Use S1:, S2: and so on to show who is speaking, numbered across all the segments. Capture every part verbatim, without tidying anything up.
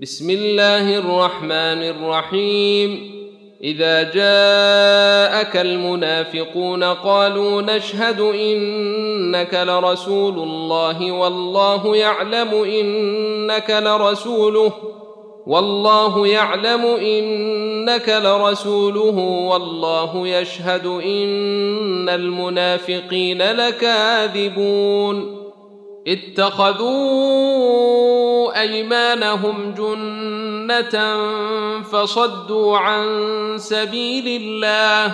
S1: بسم الله الرحمن الرحيم. إذا جاءك المنافقون قالوا نشهد إنك لرسول الله والله يعلم إنك لرسوله والله يعلم إنك لرسوله والله يشهد إن المنافقين لكاذبون. اتخذوا أيمانهم جنة فصدوا عن سبيل الله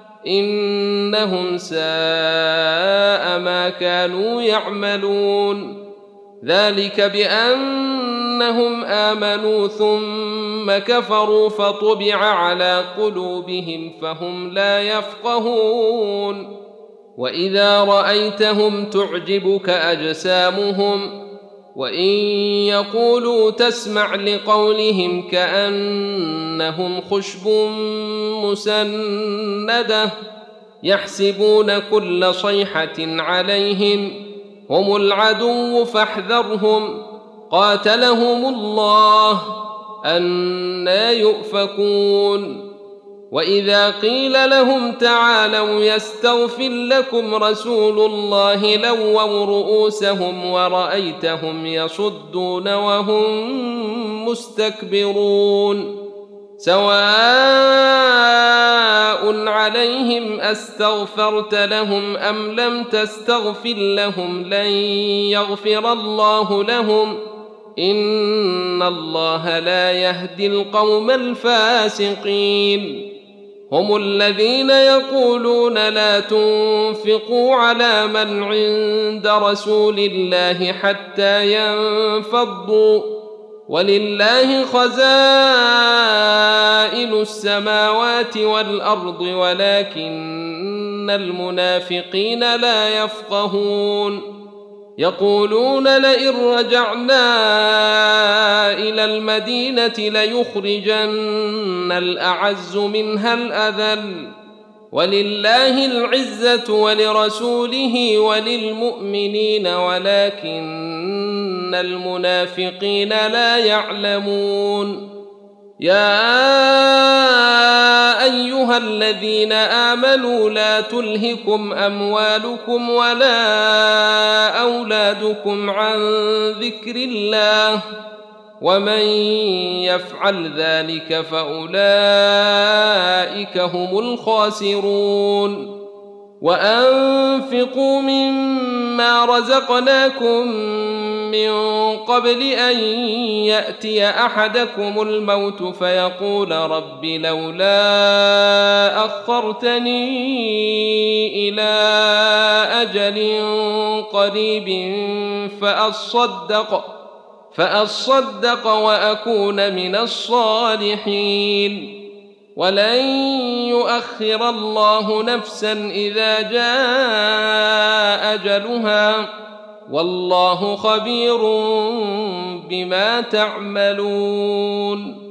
S1: إنهم ساء ما كانوا يعملون. ذلك بأنهم آمنوا ثم كفروا فطبع على قلوبهم فهم لا يفقهون. وإذا رأيتهم تعجبك أجسامهم وإن يقولوا تسمع لقولهم كأنهم خشب مسندة يحسبون كل صيحة عليهم هم العدو فاحذرهم قاتلهم الله أنى يؤفكون. وإذا قيل لهم تعالوا يستغفر لكم رسول الله لووا رؤوسهم ورأيتهم يصدون وهم مستكبرون. سواء عليهم أستغفرت لهم أم لم تستغفر لهم لن يغفر الله لهم إن الله لا يهدي القوم الفاسقين. هم الذين يقولون لا تنفقوا على من عند رسول الله حتى ينفضوا ولله خزائن السماوات والأرض ولكن المنافقين لا يفقهون. يقولون لئن رجعنا إلى المدينة ليخرجن الأعز منها الأذل ولله العزة ولرسوله وللمؤمنين ولكن المنافقين لا يعلمون. يا أيها الذين آمنوا لا تلهكم أموالكم ولا أولادكم عن ذكر الله ومن يفعل ذلك فأولئك هم الخاسرون. وأنفقوا مما رزقناكم من قبل أن يأتي أحدكم الموت فيقول رب لولا أخرتني إلى أجل قريب فأصدق فأصدق وأكون من الصالحين. ولن يؤخر الله نفسا إذا جاء أجلها والله خبير بما تعملون.